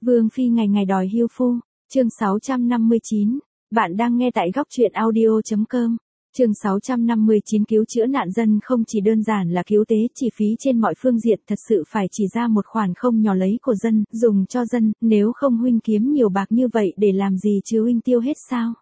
Vương phi ngày ngày đòi hưu phu, chương 659. Bạn đang nghe tại góc truyện audio.com. Chương 659 cứu chữa nạn dân không chỉ đơn giản là cứu tế chi phí trên mọi phương diện, thật sự phải chỉ ra một khoản không nhỏ lấy của dân, dùng cho dân, nếu không huynh kiếm nhiều bạc như vậy để làm gì chứ huynh tiêu hết sao?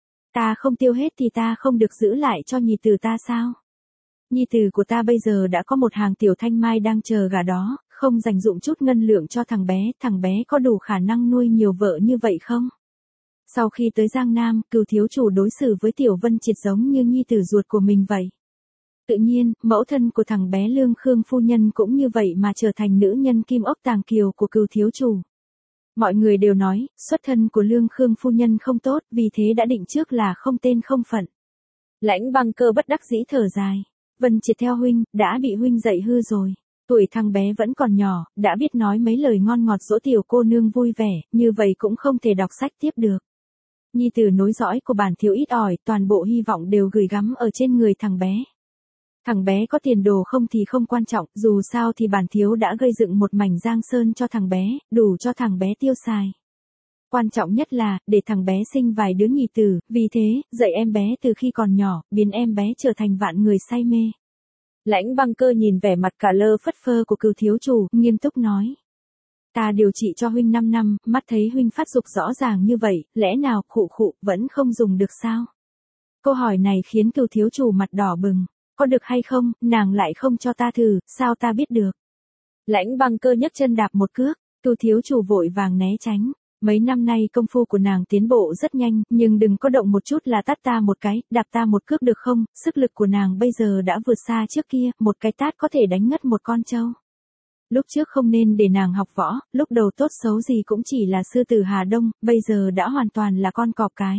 Ta không tiêu hết thì ta không được giữ lại cho nhi tử ta sao? Nhi tử của ta bây giờ đã có một hàng tiểu thanh mai đang chờ gả đó, không dành dụng chút ngân lượng cho thằng bé có đủ khả năng nuôi nhiều vợ như vậy không? Sau khi tới Giang Nam, Cửu thiếu chủ đối xử với Tiểu Vân Triệt giống như nhi tử ruột của mình vậy. Tự nhiên, mẫu thân của thằng bé Lương Khương phu nhân cũng như vậy mà trở thành nữ nhân kim ốc tàng kiều của Cửu thiếu chủ. Mọi người đều nói, xuất thân của Lương Khương phu nhân không tốt, vì thế đã định trước là không tên không phận. Lãnh Băng Cơ bất đắc dĩ thở dài. Vân Triệt theo huynh, đã bị huynh dạy hư rồi. Tuổi thằng bé vẫn còn nhỏ, đã biết nói mấy lời ngon ngọt dỗ tiểu cô nương vui vẻ, như vậy cũng không thể đọc sách tiếp được. Nhi tử nối dõi của bản thiếu ít ỏi, toàn bộ hy vọng đều gửi gắm ở trên người thằng bé. Thằng bé có tiền đồ không thì không quan trọng, dù sao thì bản thiếu đã gây dựng một mảnh giang sơn cho thằng bé, đủ cho thằng bé tiêu xài. Quan trọng nhất là, để thằng bé sinh vài đứa nhì tử, vì thế, dạy em bé từ khi còn nhỏ, biến em bé trở thành vạn người say mê. Lãnh Băng Cơ nhìn vẻ mặt cả lơ phất phơ của Cửu thiếu chủ, nghiêm túc nói. Ta điều trị cho huynh 5 năm, mắt thấy huynh phát dục rõ ràng như vậy, lẽ nào khụ vẫn không dùng được sao? Câu hỏi này khiến Cửu thiếu chủ mặt đỏ bừng. Có được hay không, nàng lại không cho ta thử, sao ta biết được? Lãnh Băng Cơ nhấc chân đạp một cước, Cửu thiếu chủ vội vàng né tránh. Mấy năm nay công phu của nàng tiến bộ rất nhanh, nhưng đừng có động một chút là tát ta một cái, đạp ta một cước được không? Sức lực của nàng bây giờ đã vượt xa trước kia, một cái tát có thể đánh ngất một con trâu. Lúc trước không nên để nàng học võ, lúc đầu tốt xấu gì cũng chỉ là sư tử Hà Đông, bây giờ đã hoàn toàn là con cọp cái.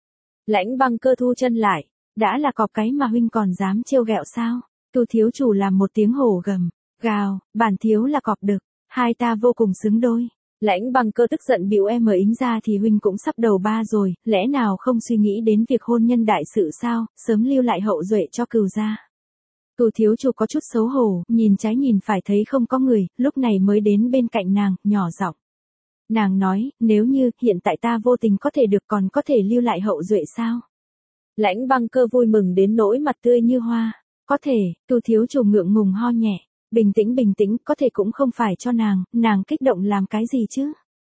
Lãnh Băng Cơ thu chân lại, đã là cọp cái mà huynh còn dám trêu ghẹo sao? Cửu thiếu chủ làm một tiếng hổ gầm, gào, bản thiếu là cọp đực, hai ta vô cùng xứng đôi. Lãnh Băng Cơ tức giận bĩu em ính ra thì huynh cũng sắp đầu ba rồi, lẽ nào không suy nghĩ đến việc hôn nhân đại sự sao, sớm lưu lại hậu duệ cho Cửu gia. Cửu thiếu chủ có chút xấu hổ, nhìn trái nhìn phải thấy không có người, lúc này mới đến bên cạnh nàng, nhỏ giọng. Nàng nói, nếu như hiện tại ta vô tình có thể được còn có thể lưu lại hậu duệ sao? Lãnh Băng Cơ vui mừng đến nỗi mặt tươi như hoa. Có thể, Cửu thiếu chủ ngượng ngùng ho nhẹ. Bình tĩnh, có thể cũng không phải cho nàng kích động làm cái gì chứ?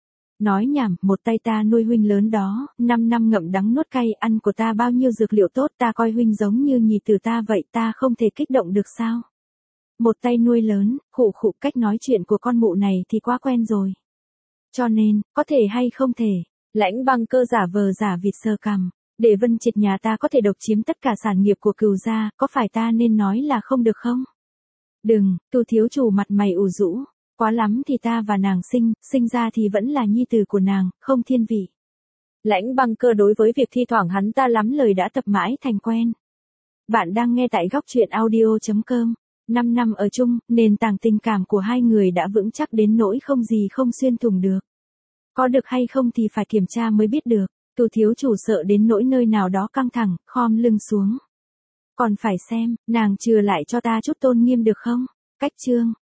Nói nhảm, một tay ta nuôi huynh lớn đó, 5 năm ngậm đắng nuốt cay, ăn của ta bao nhiêu dược liệu tốt, ta coi huynh giống như nhì tử ta vậy, ta không thể kích động được sao? Một tay nuôi lớn, khụ cách nói chuyện của con mụ này thì quá quen rồi. Cho nên, có thể hay không thể, Lãnh Băng Cơ giả vờ giả vịt sờ cằm, để Vân Triệt nhà ta có thể độc chiếm tất cả sản nghiệp của Cửu gia, có phải ta nên nói là không được không? Đừng, Cửu thiếu chủ mặt mày ủ rũ, quá lắm thì ta và nàng sinh ra thì vẫn là nhi tử của nàng, không thiên vị. Lãnh Băng Cơ đối với việc thi thoảng hắn ta lắm lời đã tập mãi thành quen. Bạn đang nghe tại góc truyện audio.com. 5 năm ở chung, nền tảng tình cảm của hai người đã vững chắc đến nỗi không gì không xuyên thủng được. Có được hay không thì phải kiểm tra mới biết được. Cửu thiếu chủ sợ đến nỗi nơi nào đó căng thẳng, khom lưng xuống. Còn phải xem, nàng chừa lại cho ta chút tôn nghiêm được không? Cách chương.